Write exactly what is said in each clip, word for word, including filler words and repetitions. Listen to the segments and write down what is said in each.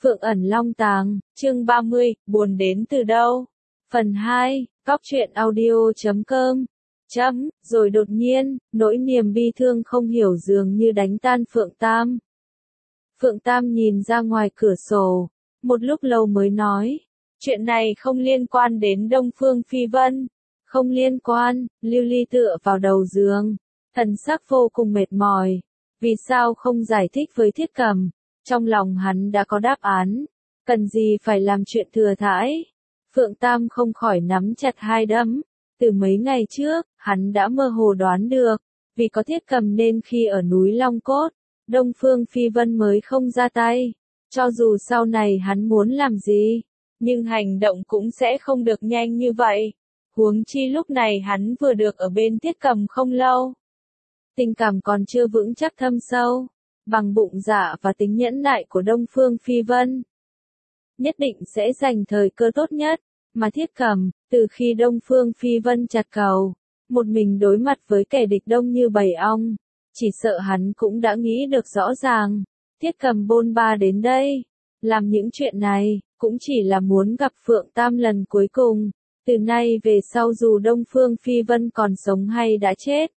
Phượng ẩn long tàng, chương ba mươi, buồn đến từ đâu? Phần hai, góc truyện audio chấm com. Chấm, rồi đột nhiên, nỗi niềm bi thương không hiểu dường như đánh tan Phượng Tam. Phượng Tam nhìn ra ngoài cửa sổ, một lúc lâu mới nói, chuyện này không liên quan đến Đông Phương Phi Vân. Không liên quan, Lưu Ly tựa vào đầu giường, thần sắc vô cùng mệt mỏi. Vì sao không giải thích với Thiết Cầm? Trong lòng hắn đã có đáp án, cần gì phải làm chuyện thừa thãi. Phượng Tam không khỏi nắm chặt hai đấm. Từ mấy ngày trước, hắn đã mơ hồ đoán được, vì có Thiết Cầm nên khi ở núi Long Cốt, Đông Phương Phi Vân mới không ra tay. Cho dù sau này hắn muốn làm gì, nhưng hành động cũng sẽ không được nhanh như vậy. Huống chi lúc này hắn vừa được ở bên Thiết Cầm không lâu. Tình cảm còn chưa vững chắc thâm sâu, bằng bụng dạ và tính nhẫn nại của Đông Phương Phi Vân. Nhất định sẽ dành thời cơ tốt nhất, mà Thiết Cầm, từ khi Đông Phương Phi Vân chặt cầu, một mình đối mặt với kẻ địch đông như bầy ong, chỉ sợ hắn cũng đã nghĩ được rõ ràng. Thiết Cầm bôn ba đến đây, làm những chuyện này, cũng chỉ là muốn gặp Phượng Tam lần cuối cùng. Từ nay về sau dù Đông Phương Phi Vân còn sống hay đã chết,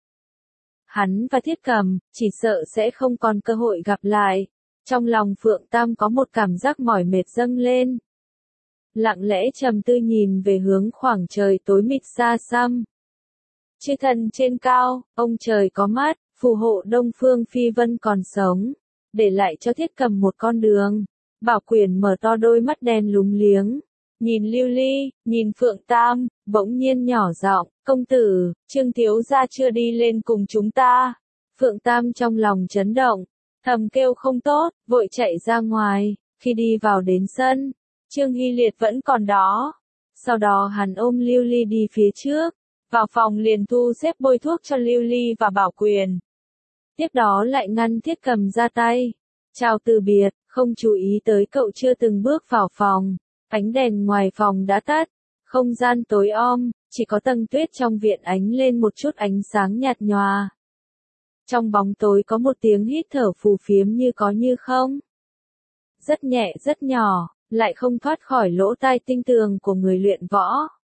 hắn và Thiết Cầm, chỉ sợ sẽ không còn cơ hội gặp lại. Trong lòng Phượng Tam có một cảm giác mỏi mệt dâng lên. Lặng lẽ trầm tư nhìn về hướng khoảng trời tối mịt xa xăm. Chư thần trên cao, ông trời có mắt, phù hộ Đông Phương Phi Vân còn sống, để lại cho Thiết Cầm một con đường. Bảo Quyển mở to đôi mắt đen lúng liếng, nhìn Lưu Ly, nhìn Phượng Tam, bỗng nhiên nhỏ giọng, công tử, Trương thiếu gia chưa đi lên cùng chúng ta. Phượng Tam trong lòng chấn động, thầm kêu không tốt, vội chạy ra ngoài. Khi đi vào đến sân, Trương Hy Liệt vẫn còn đó. Sau đó hắn ôm Lưu Ly đi phía trước, vào phòng liền thu xếp bôi thuốc cho Lưu Ly và Bảo Quyền. Tiếp đó lại ngăn Thiết Cầm ra tay, chào từ biệt, không chú ý tới cậu chưa từng bước vào phòng. Ánh đèn ngoài phòng đã tắt, không gian tối om, chỉ có tầng tuyết trong viện ánh lên một chút ánh sáng nhạt nhòa. Trong bóng tối có một tiếng hít thở phù phiếm như có như không. Rất nhẹ rất nhỏ, lại không thoát khỏi lỗ tai tinh tường của người luyện võ.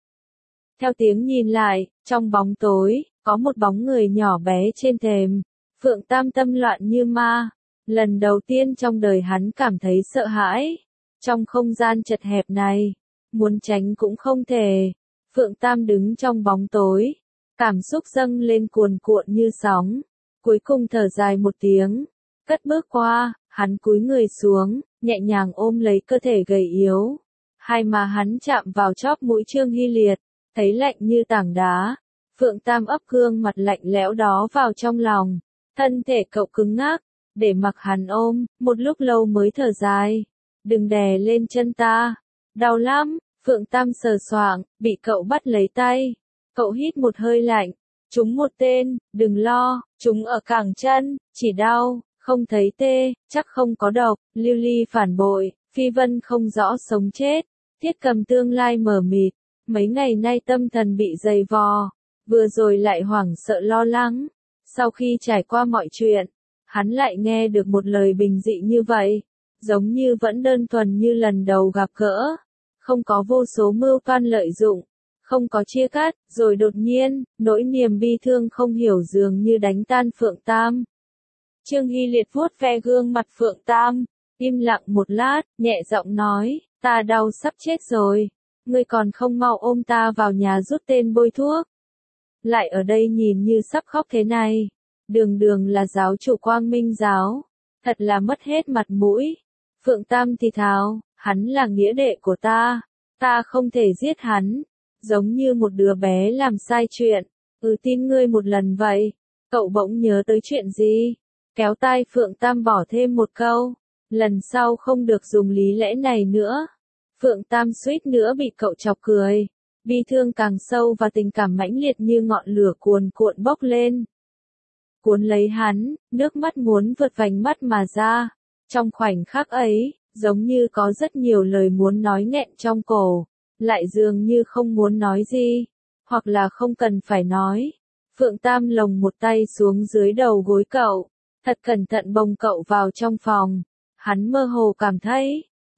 Theo tiếng nhìn lại, trong bóng tối, có một bóng người nhỏ bé trên thềm. Phượng Tam tâm loạn như ma. Lần đầu tiên trong đời hắn cảm thấy sợ hãi. Trong không gian chật hẹp này, muốn tránh cũng không thể. Phượng Tam đứng trong bóng tối, cảm xúc dâng lên cuồn cuộn như sóng. Cuối cùng thở dài một tiếng, cất bước qua, hắn cúi người xuống, nhẹ nhàng ôm lấy cơ thể gầy yếu. Hai má hắn chạm vào chóp mũi Trương Hy Liệt, thấy lạnh như tảng đá. Phượng Tam ấp gương mặt lạnh lẽo đó vào trong lòng, thân thể cậu cứng ngắc, để mặc hắn ôm, một lúc lâu mới thở dài. Đừng đè lên chân ta, đau lắm. Phượng Tam sờ soạng, bị cậu bắt lấy tay. Cậu hít một hơi lạnh, trúng một tên, đừng lo, trúng ở cẳng chân, chỉ đau, không thấy tê, chắc không có độc. Lưu Ly phản bội, Phi Vân không rõ sống chết. Thiết Cầm tương lai mờ mịt, mấy ngày nay tâm thần bị dày vò, vừa rồi lại hoảng sợ lo lắng. Sau khi trải qua mọi chuyện, hắn lại nghe được một lời bình dị như vậy, giống như vẫn đơn thuần như lần đầu gặp gỡ, không có vô số mưu toan lợi dụng, không có chia cắt. Rồi đột nhiên, nỗi niềm bi thương không hiểu dường như đánh tan Phượng Tam. Trương Hy Liệt vuốt ve gương mặt Phượng Tam, im lặng một lát, nhẹ giọng nói, ta đau sắp chết rồi, ngươi còn không mau ôm ta vào nhà rút tên bôi thuốc. Lại ở đây nhìn như sắp khóc thế này, đường đường là giáo chủ Quang Minh giáo, thật là mất hết mặt mũi. Phượng Tam thì thào, hắn là nghĩa đệ của ta, ta không thể giết hắn, giống như một đứa bé làm sai chuyện, ừ tin ngươi một lần vậy. Cậu bỗng nhớ tới chuyện gì, kéo tai Phượng Tam bỏ thêm một câu, lần sau không được dùng lý lẽ này nữa. Phượng Tam suýt nữa bị cậu chọc cười, bi thương càng sâu và tình cảm mãnh liệt như ngọn lửa cuồn cuộn bốc lên, cuốn lấy hắn, nước mắt muốn vượt vành mắt mà ra. Trong khoảnh khắc ấy, giống như có rất nhiều lời muốn nói nghẹn trong cổ, lại dường như không muốn nói gì, hoặc là không cần phải nói. Phượng Tam lồng một tay xuống dưới đầu gối cậu, thật cẩn thận bồng cậu vào trong phòng. Hắn mơ hồ cảm thấy,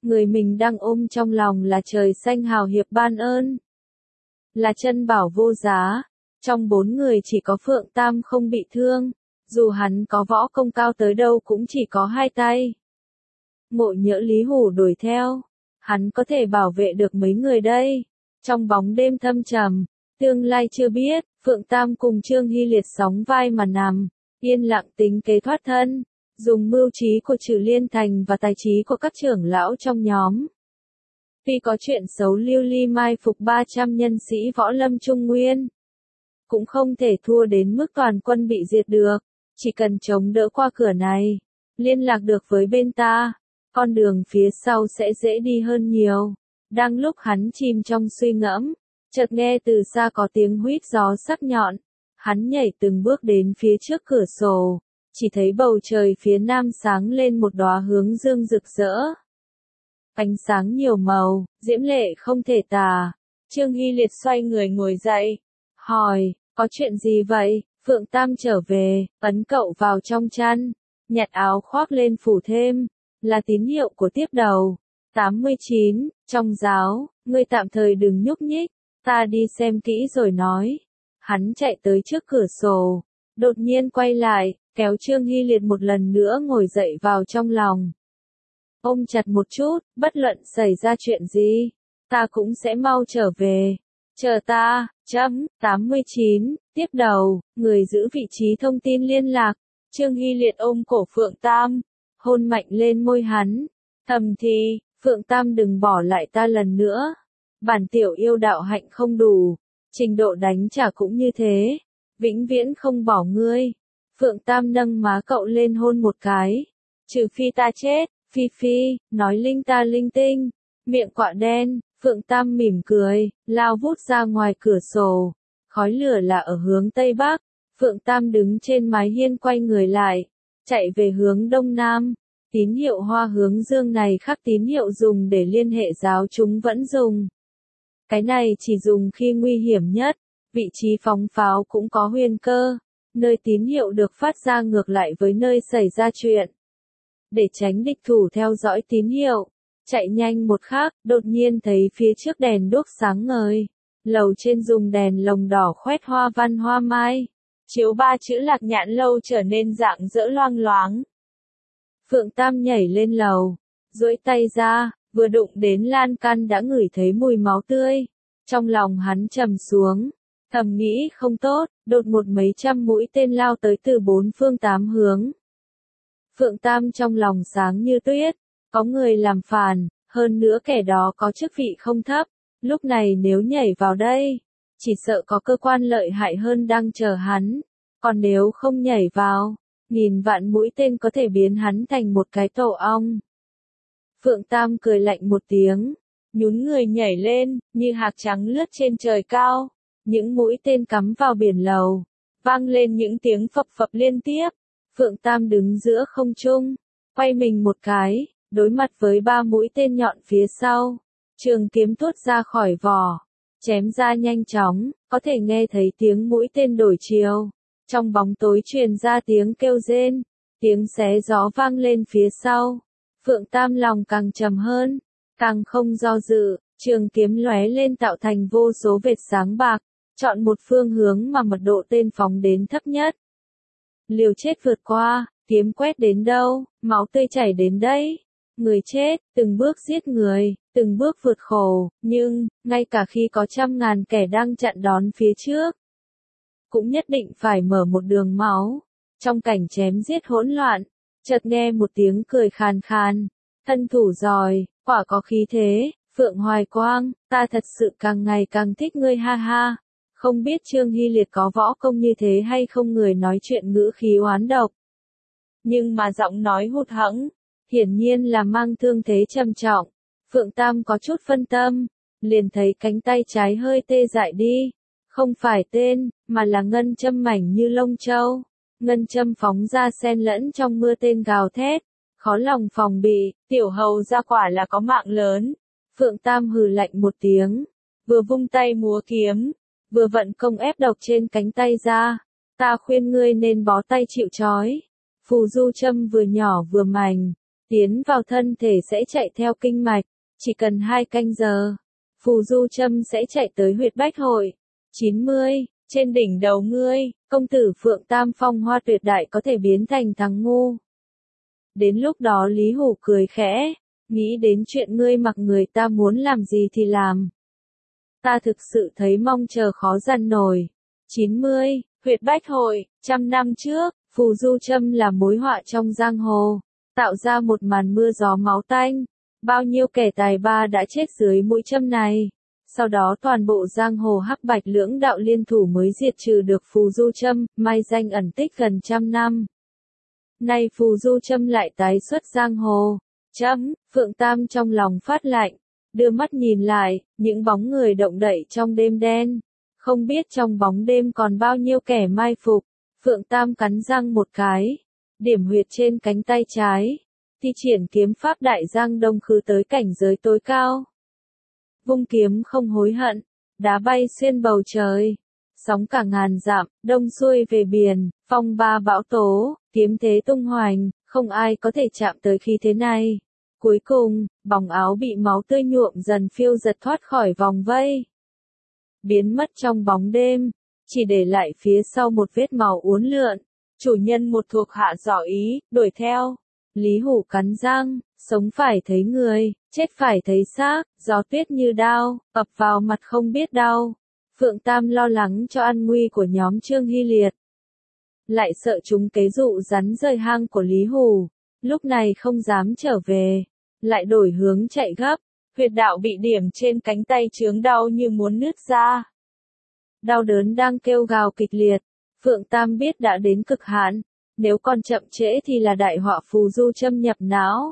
Người mình đang ôm trong lòng là trời xanh hào hiệp ban ơn. Là chân bảo vô giá. Trong bốn người chỉ có Phượng Tam không bị thương. Dù hắn có võ công cao tới đâu cũng chỉ có hai tay. Ngộ Nhỡ Lý Hổ đuổi theo. Hắn có thể bảo vệ được mấy người đây. Trong bóng đêm thâm trầm, tương lai chưa biết, Phượng Tam cùng Trương Hy Liệt sóng vai mà nằm, yên lặng tính kế thoát thân, dùng mưu trí của Trử Liên Thành và tài trí của các trưởng lão trong nhóm. Tuy có chuyện xấu lưu ly mai phục ba trăm nhân sĩ võ lâm Trung Nguyên, cũng không thể thua đến mức toàn quân bị diệt được, chỉ cần chống đỡ qua cửa này, liên lạc được với bên ta, con đường phía sau sẽ dễ đi hơn nhiều. Đang lúc hắn chìm trong suy ngẫm, chợt nghe từ xa có tiếng huýt gió sắc nhọn, hắn nhảy từng bước đến phía trước cửa sổ, chỉ thấy bầu trời phía nam sáng lên một đóa hướng dương rực rỡ. Ánh sáng nhiều màu, diễm lệ không thể tả. Trương Hy Liệt xoay người ngồi dậy, hỏi, có chuyện gì vậy? Phượng Tam trở về, ấn cậu vào trong chăn, nhặt áo khoác lên phủ thêm, là tín hiệu của tiếp đầu. tám mươi chín, trong giáo, ngươi tạm thời đừng nhúc nhích, ta đi xem kỹ rồi nói. Hắn chạy tới trước cửa sổ, đột nhiên quay lại, kéo Trương Hy Liệt một lần nữa ngồi dậy vào trong lòng. Ôm chặt một chút, bất luận xảy ra chuyện gì, ta cũng sẽ mau trở về. Chờ ta, chấm, tám mươi chín, tiếp đầu, người giữ vị trí thông tin liên lạc. Trương Hy Liệt ôm cổ Phượng Tam, hôn mạnh lên môi hắn, thầm thì, Phượng Tam đừng bỏ lại ta lần nữa. Bản tiểu yêu đạo hạnh không đủ, trình độ đánh trả cũng như thế, vĩnh viễn không bỏ ngươi. Phượng Tam nâng má cậu lên hôn một cái, trừ phi ta chết, Phi Phi, nói linh ta linh tinh, miệng quạ đen. Phượng Tam mỉm cười, lao vút ra ngoài cửa sổ, khói lửa là ở hướng Tây Bắc. Phượng Tam đứng trên mái hiên quay người lại, chạy về hướng Đông Nam. Tín hiệu hoa hướng dương này khác tín hiệu dùng để liên hệ giáo chúng vẫn dùng. Cái này chỉ dùng khi nguy hiểm nhất, vị trí phóng pháo cũng có huyền cơ, nơi tín hiệu được phát ra ngược lại với nơi xảy ra chuyện. Để tránh địch thủ theo dõi tín hiệu, chạy nhanh một khắc, đột nhiên thấy phía trước đèn đuốc sáng ngời, lầu trên dùng đèn lồng đỏ khoét hoa văn hoa mai, chiếu ba chữ Lạc Nhạn Lâu trở nên rạng rỡ loang loáng. Phượng Tam nhảy lên lầu, duỗi tay ra, vừa đụng đến lan can đã ngửi thấy mùi máu tươi. Trong lòng hắn trầm xuống, thầm nghĩ không tốt, đột một mấy trăm mũi tên lao tới từ bốn phương tám hướng. Phượng Tam trong lòng sáng như tuyết, có người làm phản, hơn nữa kẻ đó có chức vị không thấp, lúc này nếu nhảy vào đây, chỉ sợ có cơ quan lợi hại hơn đang chờ hắn, còn nếu không nhảy vào, nghìn vạn mũi tên có thể biến hắn thành một cái tổ ong. Phượng Tam cười lạnh một tiếng, nhún người nhảy lên, như hạc trắng lướt trên trời cao, những mũi tên cắm vào biển lầu, vang lên những tiếng phập phập liên tiếp. Phượng Tam đứng giữa không trung, quay mình một cái, đối mặt với ba mũi tên nhọn phía sau. Trường kiếm tuốt ra khỏi vỏ, chém ra nhanh chóng, có thể nghe thấy tiếng mũi tên đổi chiều. Trong bóng tối truyền ra tiếng kêu rên, tiếng xé gió vang lên phía sau. Phượng Tam lòng càng trầm hơn, càng không do dự, trường kiếm lóe lên tạo thành vô số vệt sáng bạc, chọn một phương hướng mà mật độ tên phóng đến thấp nhất. Liều chết vượt qua, kiếm quét đến đâu, máu tươi chảy đến đấy. Người chết, từng bước giết người, từng bước vượt khổ, nhưng, ngay cả khi có trăm ngàn kẻ đang chặn đón phía trước, cũng nhất định phải mở một đường máu. Trong cảnh chém giết hỗn loạn, chợt nghe một tiếng cười khàn khàn, thân thủ giỏi, quả có khí thế, Phượng Hoài Quang, ta thật sự càng ngày càng thích ngươi ha ha. Không biết Trương Hy Liệt có võ công như thế hay không, người nói chuyện ngữ khí oán độc. Nhưng mà giọng nói hụt hẫng, hiển nhiên là mang thương thế trầm trọng. Phượng Tam có chút phân tâm, liền thấy cánh tay trái hơi tê dại đi. Không phải tên, mà là ngân châm mảnh như lông châu. Ngân châm phóng ra xen lẫn trong mưa tên gào thét. Khó lòng phòng bị, tiểu hầu ra quả là có mạng lớn. Phượng Tam hừ lạnh một tiếng, vừa vung tay múa kiếm, vừa vận công ép độc trên cánh tay ra. Ta khuyên ngươi nên bó tay chịu trói. Phù du châm vừa nhỏ vừa mảnh, tiến vào thân thể sẽ chạy theo kinh mạch, chỉ cần hai canh giờ, phù du châm sẽ chạy tới huyệt bách hội. chín mươi. Trên đỉnh đầu ngươi, công tử Phượng Tam phong hoa tuyệt đại có thể biến thành thằng ngu. Đến lúc đó Lý Hủ cười khẽ, nghĩ đến chuyện ngươi mặc người ta muốn làm gì thì làm. Ta thực sự thấy mong chờ khó dằn nổi. chín mươi. Huyệt bách hội, trăm năm trước, phù du châm là mối họa trong giang hồ, tạo ra một màn mưa gió máu tanh. Bao nhiêu kẻ tài ba đã chết dưới mũi châm này. Sau đó toàn bộ giang hồ hắc bạch lưỡng đạo liên thủ mới diệt trừ được phù du châm, mai danh ẩn tích gần trăm năm. Nay phù du châm lại tái xuất giang hồ. Chấm, Phượng Tam trong lòng phát lạnh, đưa mắt nhìn lại, những bóng người động đậy trong đêm đen. Không biết trong bóng đêm còn bao nhiêu kẻ mai phục. Phượng Tam cắn răng một cái, điểm huyệt trên cánh tay trái, thi triển kiếm pháp đại giang đông khứ tới cảnh giới tối cao. Vung kiếm không hối hận, đá bay xuyên bầu trời, sóng cả ngàn dặm, đông xuôi về biển, phong ba bão tố, kiếm thế tung hoành, không ai có thể chạm tới khí thế này. Cuối cùng, bóng áo bị máu tươi nhuộm dần phiêu giật thoát khỏi vòng vây, biến mất trong bóng đêm, chỉ để lại phía sau một vết máu uốn lượn. Chủ nhân một thuộc hạ dò ý, đuổi theo. Lý Hủ cắn răng, sống phải thấy người, chết phải thấy xác, gió tuyết như đao, ập vào mặt không biết đau. Phượng Tam lo lắng cho an nguy của nhóm Trương Hy Liệt, lại sợ chúng kế dụ rắn rời hang của Lý Hủ, lúc này không dám trở về, lại đổi hướng chạy gấp. Huyệt đạo bị điểm trên cánh tay chướng đau như muốn nứt ra. Đau đớn đang kêu gào kịch liệt, Phượng Tam biết đã đến cực hạn, nếu còn chậm trễ thì là đại họa phù du châm nhập não.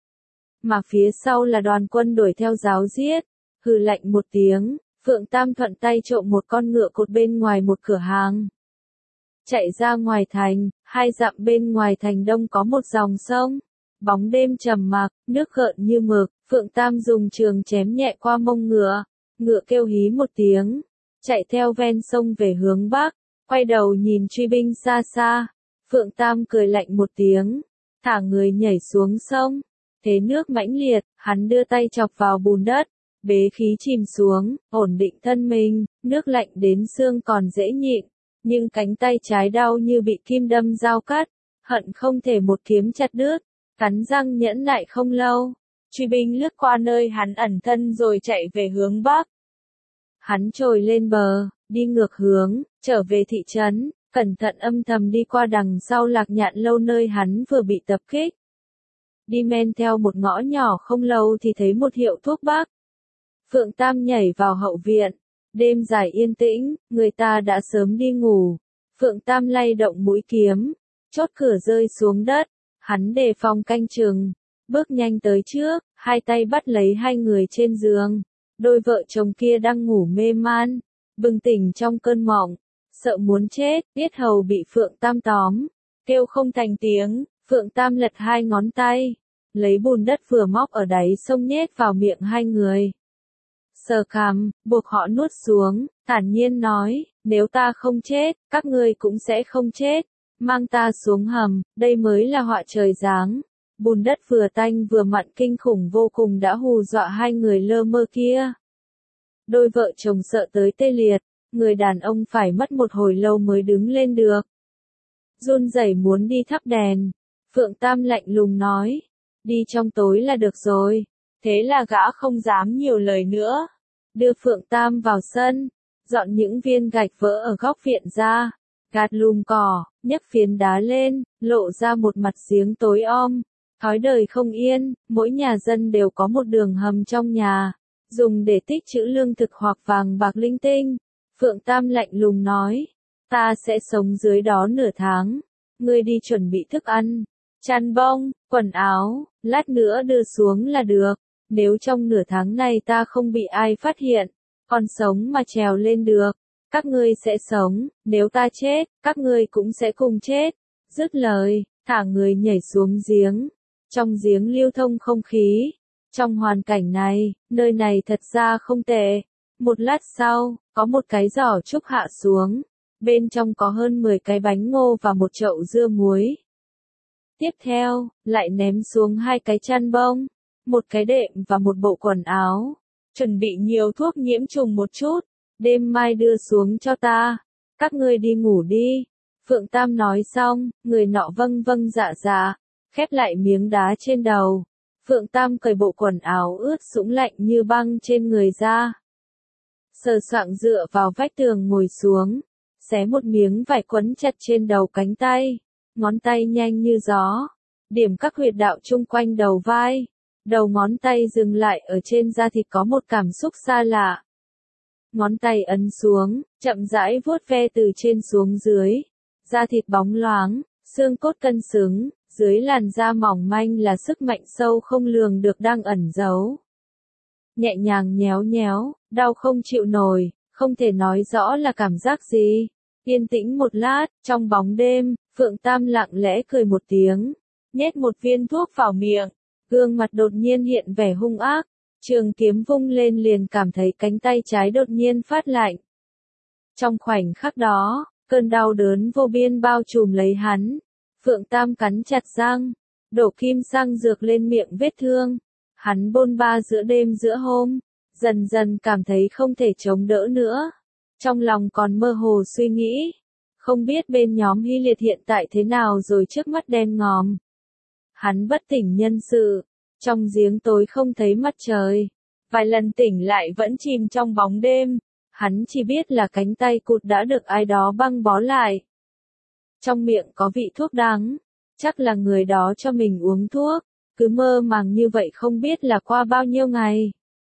Mà phía sau là đoàn quân đuổi theo giáo giết, hừ lạnh một tiếng, Phượng Tam thuận tay trộm một con ngựa cột bên ngoài một cửa hàng. Chạy ra ngoài thành, hai dặm bên ngoài thành đông có một dòng sông. Bóng đêm trầm mặc, nước gợn như mực, Phượng Tam dùng trường chém nhẹ qua mông ngựa, ngựa kêu hí một tiếng, chạy theo ven sông về hướng bắc, quay đầu nhìn truy binh xa xa, Phượng Tam cười lạnh một tiếng, thả người nhảy xuống sông, thế nước mãnh liệt, hắn đưa tay chọc vào bùn đất, bế khí chìm xuống, ổn định thân mình, nước lạnh đến xương còn dễ nhịn, nhưng cánh tay trái đau như bị kim đâm dao cắt, hận không thể một kiếm chặt đứt. Cắn răng nhẫn nại không lâu, truy binh lướt qua nơi hắn ẩn thân rồi chạy về hướng bắc. Hắn trồi lên bờ, đi ngược hướng, trở về thị trấn, cẩn thận âm thầm đi qua đằng sau Lạc Nhạn lâu nơi hắn vừa bị tập kích. Đi men theo một ngõ nhỏ không lâu thì thấy một hiệu thuốc bắc. Phượng Tam nhảy vào hậu viện, đêm dài yên tĩnh, người ta đã sớm đi ngủ. Phượng Tam lay động mũi kiếm, chốt cửa rơi xuống đất. Hắn đề phòng canh chừng, bước nhanh tới trước, hai tay bắt lấy hai người trên giường. Đôi vợ chồng kia đang ngủ mê man, bừng tỉnh trong cơn mộng, sợ muốn chết, yết hầu bị Phượng Tam tóm, kêu không thành tiếng. Phượng Tam lật hai ngón tay, lấy bùn đất vừa móc ở đáy sông nhét vào miệng hai người. Sờ cằm, buộc họ nuốt xuống, thản nhiên nói, nếu ta không chết, các ngươi cũng sẽ không chết. Mang ta xuống hầm, đây mới là họa trời giáng. Bùn đất vừa tanh vừa mặn kinh khủng vô cùng đã hù dọa hai người lơ mơ kia. Đôi vợ chồng sợ tới tê liệt, người đàn ông phải mất một hồi lâu mới đứng lên được. Run rẩy muốn đi thắp đèn. Phượng Tam lạnh lùng nói, đi trong tối là được rồi. Thế là gã không dám nhiều lời nữa. Đưa Phượng Tam vào sân, dọn những viên gạch vỡ ở góc viện ra. Gạt lùm cỏ, nhấc phiến đá lên, lộ ra một mặt giếng tối om. Thói đời không yên, mỗi nhà dân đều có một đường hầm trong nhà, dùng để tích trữ lương thực hoặc vàng bạc linh tinh. Phượng Tam lạnh lùng nói, ta sẽ sống dưới đó nửa tháng. Ngươi đi chuẩn bị thức ăn, chăn bông, quần áo, lát nữa đưa xuống là được. Nếu trong nửa tháng này ta không bị ai phát hiện, còn sống mà trèo lên được, các ngươi sẽ sống, nếu ta chết, các ngươi cũng sẽ cùng chết. Dứt lời, thả người nhảy xuống giếng. Trong giếng lưu thông không khí. Trong hoàn cảnh này, nơi này thật ra không tệ. Một lát sau, có một cái giỏ trúc hạ xuống. Bên trong có hơn mười cái bánh ngô và một chậu dưa muối. Tiếp theo, lại ném xuống hai cái chăn bông, một cái đệm và một bộ quần áo. Chuẩn bị nhiều thuốc nhiễm trùng một chút, đêm mai đưa xuống cho ta. Các ngươi đi ngủ đi. Phượng Tam nói xong, người nọ vâng vâng dạ dạ, khép lại miếng đá trên đầu. Phượng Tam cởi bộ quần áo ướt sũng lạnh như băng trên người ra. Sờ soạng dựa vào vách tường ngồi xuống, xé một miếng vải quấn chặt trên đầu cánh tay, ngón tay nhanh như gió, điểm các huyệt đạo chung quanh đầu vai. Đầu ngón tay dừng lại ở trên da thịt có một cảm xúc xa lạ. Ngón tay ấn xuống, chậm rãi vuốt ve từ trên xuống dưới. Da thịt bóng loáng, xương cốt cân xứng, dưới làn da mỏng manh là sức mạnh sâu không lường được đang ẩn giấu. Nhẹ nhàng nhéo nhéo, đau không chịu nổi, không thể nói rõ là cảm giác gì. Yên tĩnh một lát, trong bóng đêm, Phượng Tam lặng lẽ cười một tiếng, nhét một viên thuốc vào miệng, gương mặt đột nhiên hiện vẻ hung ác, trường kiếm vung lên liền cảm thấy cánh tay trái đột nhiên phát lạnh. Trong khoảnh khắc đó, cơn đau đớn vô biên bao trùm lấy hắn. Phượng Tam cắn chặt răng, đổ kim xăng dược lên miệng vết thương. Hắn bôn ba giữa đêm giữa hôm, dần dần cảm thấy không thể chống đỡ nữa. Trong lòng còn mơ hồ suy nghĩ, không biết bên nhóm Hy Liệt hiện tại thế nào rồi, trước mắt đen ngòm. Hắn bất tỉnh nhân sự, trong giếng tối không thấy mặt trời. Vài lần tỉnh lại vẫn chìm trong bóng đêm, hắn chỉ biết là cánh tay cụt đã được ai đó băng bó lại. Trong miệng có vị thuốc đắng, chắc là người đó cho mình uống thuốc, cứ mơ màng như vậy không biết là qua bao nhiêu ngày.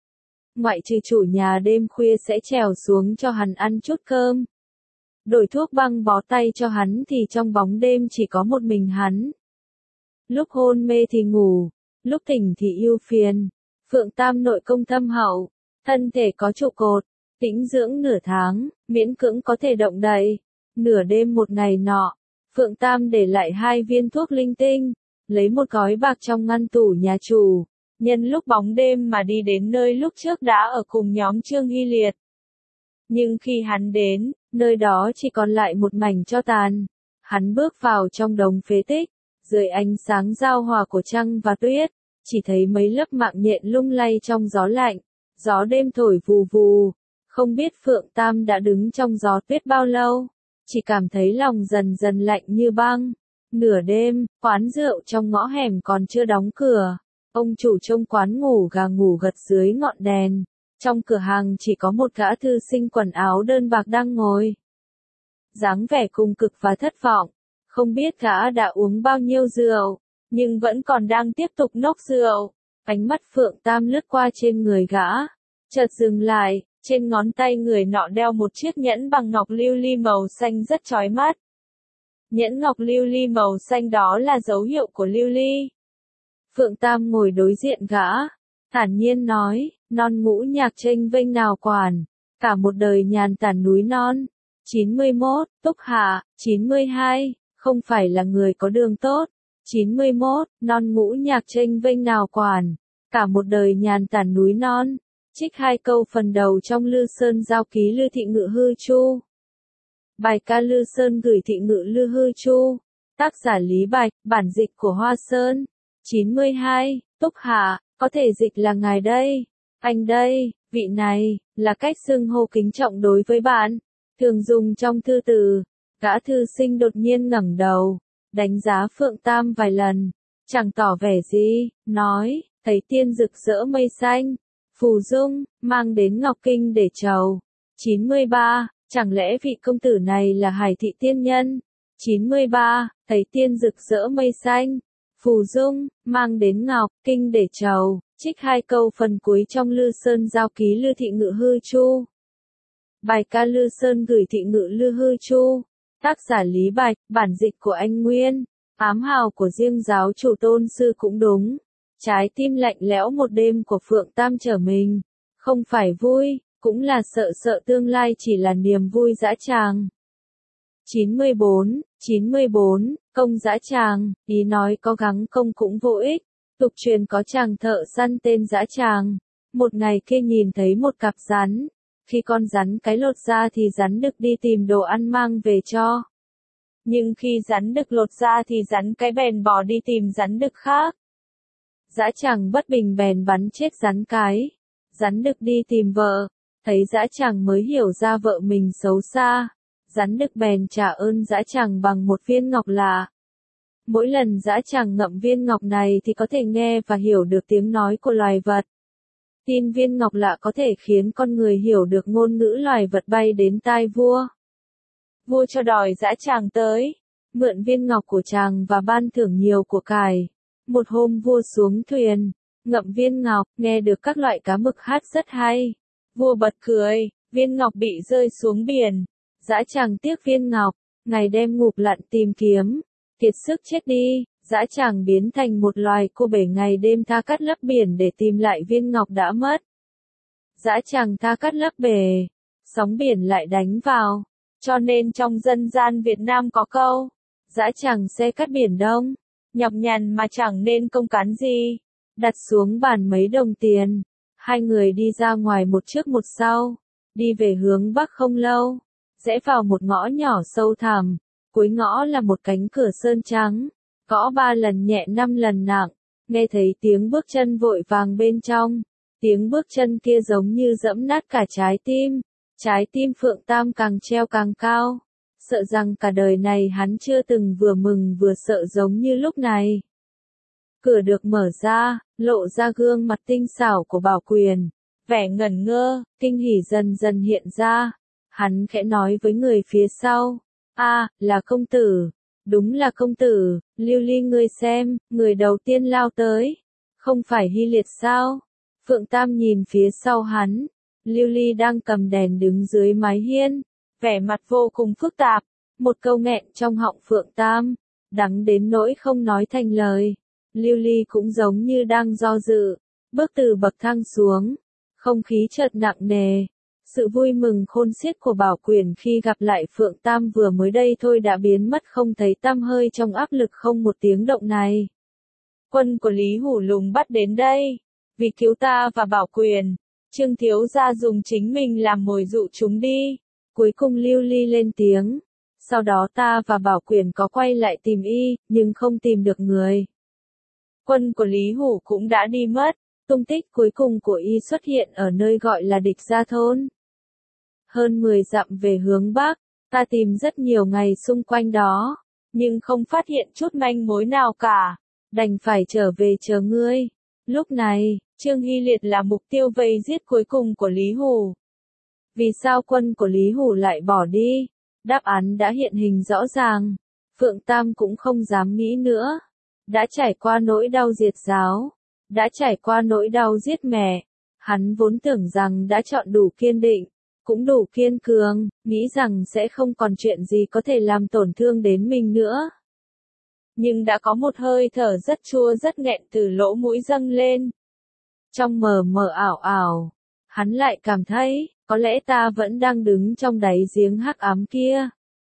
Ngoại trừ chủ nhà đêm khuya sẽ trèo xuống cho hắn ăn chút cơm, đổi thuốc băng bó tay cho hắn thì trong bóng đêm chỉ có một mình hắn. Lúc hôn mê thì ngủ, lúc tỉnh thì ưu phiền. Phượng Tam nội công thâm hậu, thân thể có trụ cột, tĩnh dưỡng nửa tháng, miễn cưỡng có thể động đậy. Nửa đêm một ngày nọ, Phượng Tam để lại hai viên thuốc linh tinh, lấy một gói bạc trong ngăn tủ nhà chủ, nhân lúc bóng đêm mà đi đến nơi lúc trước đã ở cùng nhóm Trương Hy Liệt. Nhưng khi hắn đến, nơi đó chỉ còn lại một mảnh tro tàn. Hắn bước vào trong đống phế tích, dưới ánh sáng giao hòa của trăng và tuyết, chỉ thấy mấy lớp mạng nhện lung lay trong gió lạnh, gió đêm thổi vù vù. Không biết Phượng Tam đã đứng trong gió tuyết bao lâu, chỉ cảm thấy lòng dần dần lạnh như băng. Nửa đêm, quán rượu trong ngõ hẻm còn chưa đóng cửa. Ông chủ trông quán ngủ gà ngủ gật dưới ngọn đèn. Trong cửa hàng chỉ có một gã thư sinh quần áo đơn bạc đang ngồi. Dáng vẻ cùng cực và thất vọng. Không biết gã đã uống bao nhiêu rượu, nhưng vẫn còn đang tiếp tục nốc rượu. Ánh mắt Phượng Tam lướt qua trên người gã, chợt dừng lại. Trên ngón tay người nọ đeo một chiếc nhẫn bằng ngọc lưu ly màu xanh rất chói mắt. Nhẫn ngọc lưu ly màu xanh đó là dấu hiệu của lưu ly. Phượng Tam ngồi đối diện gã, thản nhiên nói, non ngũ nhạc chênh vênh nào quản, cả một đời nhàn tản núi non. chín mươi mốt, Túc Hạ, chín mươi hai, không phải là người có đường tốt. chín mươi mốt, non ngũ nhạc chênh vênh nào quản, cả một đời nhàn tản núi non. Trích hai câu phần đầu trong Lư Sơn giao ký Lư Thị Ngự Hư Chu. Bài ca Lư Sơn gửi Thị Ngự Lư Hư Chu. Tác giả Lý Bạch, bản dịch của Hoa Sơn. chín mươi hai, Túc Hạ, có thể dịch là ngài đây, anh đây, vị này, là cách xưng hô kính trọng đối với bạn, thường dùng trong thư từ. Gã thư sinh đột nhiên ngẩng đầu, đánh giá Phượng Tam vài lần, chẳng tỏ vẻ gì, nói, thấy tiên rực rỡ mây xanh. Phù dung, mang đến Ngọc Kinh để chầu. chín mươi ba, chẳng lẽ vị công tử này là Hải Thị tiên nhân? chín mươi ba, thấy tiên rực rỡ mây xanh. Phù dung, mang đến Ngọc Kinh để chầu. Trích hai câu phần cuối trong Lư Sơn giao ký Lư Thị Ngự Hư Chu. Bài ca Lư Sơn gửi Thị Ngự Lư Hư Chu. Tác giả Lý Bạch, bản dịch của anh Nguyên. Ám hào của riêng giáo chủ tôn sư cũng đúng. Trái tim lạnh lẽo một đêm của Phượng Tam trở mình, không phải vui, cũng là sợ sợ tương lai chỉ là niềm vui dã tràng. chín mươi bốn, chín mươi bốn, công dã tràng, ý nói có gắng công cũng vô ích. Tục truyền có chàng thợ săn tên dã tràng, một ngày kia nhìn thấy một cặp rắn, khi con rắn cái lột ra thì rắn đực đi tìm đồ ăn mang về cho. Nhưng khi rắn đực lột ra thì rắn cái bèn bỏ đi tìm rắn đực khác. Dã Tràng bất bình bèn bắn chết rắn cái. Rắn đực đi tìm vợ, thấy Dã Tràng mới hiểu ra vợ mình xấu xa. Rắn đực bèn trả ơn Dã Tràng bằng một viên ngọc lạ. Mỗi lần Dã Tràng ngậm viên ngọc này thì có thể nghe và hiểu được tiếng nói của loài vật. Tin viên ngọc lạ có thể khiến con người hiểu được ngôn ngữ loài vật bay đến tai vua. Vua cho đòi Dã Tràng tới, mượn viên ngọc của chàng và ban thưởng nhiều của cải. Một hôm vua xuống thuyền, ngậm viên ngọc, nghe được các loại cá mực hát rất hay. Vua bật cười, viên ngọc bị rơi xuống biển. Dã Tràng tiếc viên ngọc, ngày đêm ngụp lặn tìm kiếm, kiệt sức chết đi. Dã Tràng biến thành một loài cô bể ngày đêm tha cắt lấp biển để tìm lại viên ngọc đã mất. Dã Tràng tha cắt lấp bể, sóng biển lại đánh vào. Cho nên trong dân gian Việt Nam có câu, Dã Tràng xe cắt biển đông, nhọc nhằn mà chẳng nên công cán gì. Đặt xuống bàn mấy đồng tiền, hai người đi ra ngoài một trước một sau, đi về hướng bắc không lâu, rẽ vào một ngõ nhỏ sâu thẳm, cuối ngõ là một cánh cửa sơn trắng, gõ ba lần nhẹ năm lần nặng, nghe thấy tiếng bước chân vội vàng bên trong, tiếng bước chân kia giống như dẫm nát cả trái tim. Trái tim Phượng Tam càng treo càng cao, sợ rằng cả đời này hắn chưa từng vừa mừng vừa sợ giống như lúc này. Cửa được mở ra, lộ ra gương mặt tinh xảo của Bảo Quyền, vẻ ngẩn ngơ, kinh hỉ dần dần hiện ra. Hắn khẽ nói với người phía sau, a, là công tử, đúng là công tử, Lưu Ly ngươi xem, người đầu tiên lao tới, không phải Hy Liệt sao? Phượng Tam nhìn phía sau hắn. Lưu Ly đang cầm đèn đứng dưới mái hiên, vẻ mặt vô cùng phức tạp, một câu nghẹn trong họng Phượng Tam, đắng đến nỗi không nói thành lời. Lưu Ly cũng giống như đang do dự, bước từ bậc thang xuống, không khí chợt nặng nề. Sự vui mừng khôn xiết của Bảo Quyền khi gặp lại Phượng Tam vừa mới đây thôi đã biến mất không thấy tăm hơi trong áp lực không một tiếng động này. Quân của Lý Hủ Lùng bắt đến đây, vì cứu ta và Bảo Quyền. Trương thiếu gia dùng chính mình làm mồi dụ chúng đi. Cuối cùng Lưu Ly lên tiếng. Sau đó ta và Bảo Quyền có quay lại tìm y, nhưng không tìm được người. Quân của Lý Hủ cũng đã đi mất. Tung tích cuối cùng của y xuất hiện ở nơi gọi là Địch Gia Thôn. Hơn mười dặm về hướng Bắc, ta tìm rất nhiều ngày xung quanh đó, nhưng không phát hiện chút manh mối nào cả. Đành phải trở về chờ ngươi. Lúc này, Trương Hy Liệt là mục tiêu vây giết cuối cùng của Lý Hủ. Vì sao quân của Lý Hủ lại bỏ đi? Đáp án đã hiện hình rõ ràng. Phượng Tam cũng không dám nghĩ nữa. Đã trải qua nỗi đau diệt giáo. Đã trải qua nỗi đau giết mẹ. Hắn vốn tưởng rằng đã chọn đủ kiên định. Cũng đủ kiên cường. Nghĩ rằng sẽ không còn chuyện gì có thể làm tổn thương đến mình nữa. Nhưng đã có một hơi thở rất chua rất nghẹn từ lỗ mũi dâng lên. Trong mờ mờ ảo ảo, hắn lại cảm thấy, có lẽ ta vẫn đang đứng trong đáy giếng hắc ám kia.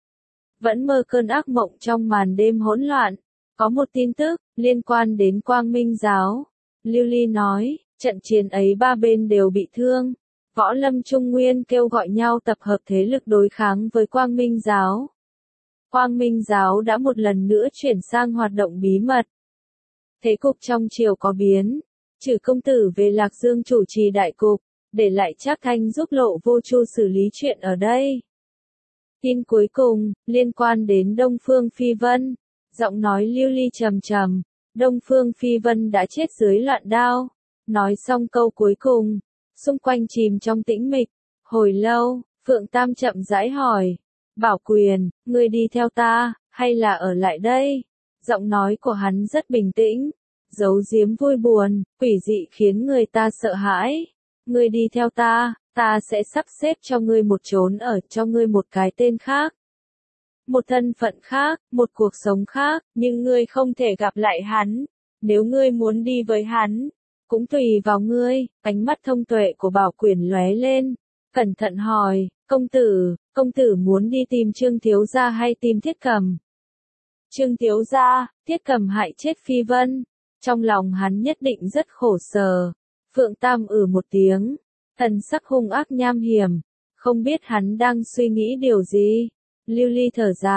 Vẫn mơ cơn ác mộng trong màn đêm hỗn loạn. Có một tin tức, liên quan đến Quang Minh Giáo. Lưu Ly nói, trận chiến ấy ba bên đều bị thương. Võ Lâm Trung Nguyên kêu gọi nhau tập hợp thế lực đối kháng với Quang Minh Giáo. Quang Minh Giáo đã một lần nữa chuyển sang hoạt động bí mật. Thế cục trong triều có biến. Trừ công tử về Lạc Dương chủ trì đại cục, để lại Trác Thanh giúp Lộ Vô Chu xử lý chuyện ở đây. Tin cuối cùng, liên quan đến Đông Phương Phi Vân. Giọng nói Lưu Ly trầm trầm, Đông Phương Phi Vân đã chết dưới loạn đao. Nói xong câu cuối cùng, xung quanh chìm trong tĩnh mịch. Hồi lâu, Phượng Tam chậm rãi hỏi, Bảo Quyền, ngươi đi theo ta, hay là ở lại đây? Giọng nói của hắn rất bình tĩnh. Giấu giếm vui buồn, quỷ dị khiến người ta sợ hãi. Ngươi đi theo ta, ta sẽ sắp xếp cho ngươi một chốn ở, cho ngươi một cái tên khác. Một thân phận khác, một cuộc sống khác, nhưng ngươi không thể gặp lại hắn. Nếu ngươi muốn đi với hắn, cũng tùy vào ngươi. Ánh mắt thông tuệ của Bảo Quyền lóe lên, cẩn thận hỏi, công tử, công tử muốn đi tìm Trương thiếu gia hay tìm Thiết Cầm? Trương thiếu gia, Thiết Cầm hại chết Phi Vân. Trong lòng hắn nhất định rất khổ sở. Phượng Tam ử một tiếng, thần sắc hung ác nham hiểm, không biết hắn đang suy nghĩ điều gì. Lưu Ly thở dài,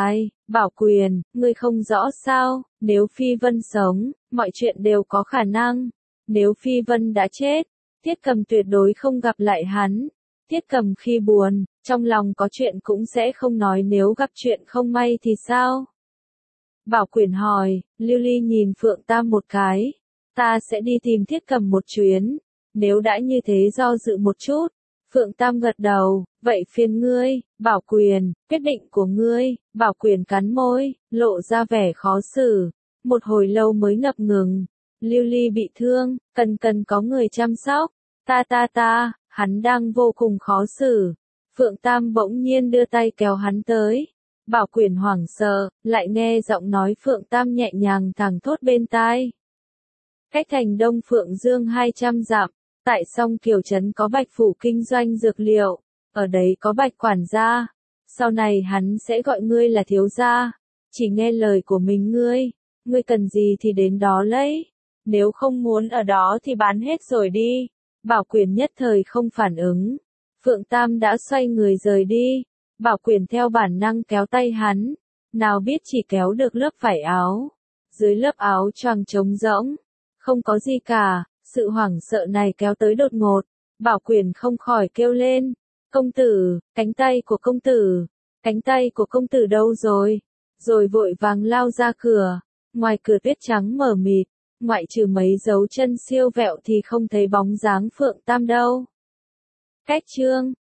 Bảo Quyền, ngươi không rõ sao, nếu Phi Vân sống, mọi chuyện đều có khả năng. Nếu Phi Vân đã chết, Tiết Cầm tuyệt đối không gặp lại hắn. Tiết Cầm khi buồn, trong lòng có chuyện cũng sẽ không nói, nếu gặp chuyện không may thì sao? Bảo Quyền hỏi. Lưu Ly nhìn Phượng Tam một cái. Ta sẽ đi tìm Tiết Cầm một chuyến. Nếu đã như thế do dự một chút. Phượng Tam gật đầu. Vậy phiền ngươi, Bảo Quyền, quyết định của ngươi. Bảo Quyền cắn môi, lộ ra vẻ khó xử. Một hồi lâu mới ngập ngừng. Lưu Ly bị thương, cần cần có người chăm sóc. Ta ta ta, hắn đang vô cùng khó xử. Phượng Tam bỗng nhiên đưa tay kéo hắn tới. Bảo Quyền hoảng sợ, lại nghe giọng nói Phượng Tam nhẹ nhàng thẳng thốt bên tai. Cách thành Đông Phượng Dương hai trăm dặm, tại Song Kiều Trấn có Bạch Phủ kinh doanh dược liệu, ở đấy có Bạch quản gia. Sau này hắn sẽ gọi ngươi là thiếu gia, chỉ nghe lời của mình ngươi, ngươi cần gì thì đến đó lấy, nếu không muốn ở đó thì bán hết rồi đi. Bảo Quyền nhất thời không phản ứng. Phượng Tam đã xoay người rời đi. Bảo Quyền theo bản năng kéo tay hắn, nào biết chỉ kéo được lớp vải áo. Dưới lớp áo choàng trống rỗng, không có gì cả. Sự hoảng sợ này kéo tới đột ngột. Bảo Quyền không khỏi kêu lên. Công tử, cánh tay của công tử, cánh tay của công tử đâu rồi? Rồi vội vàng lao ra cửa. Ngoài cửa tuyết trắng mờ mịt, ngoại trừ mấy dấu chân siêu vẹo thì không thấy bóng dáng Phượng Tam đâu. Cách chương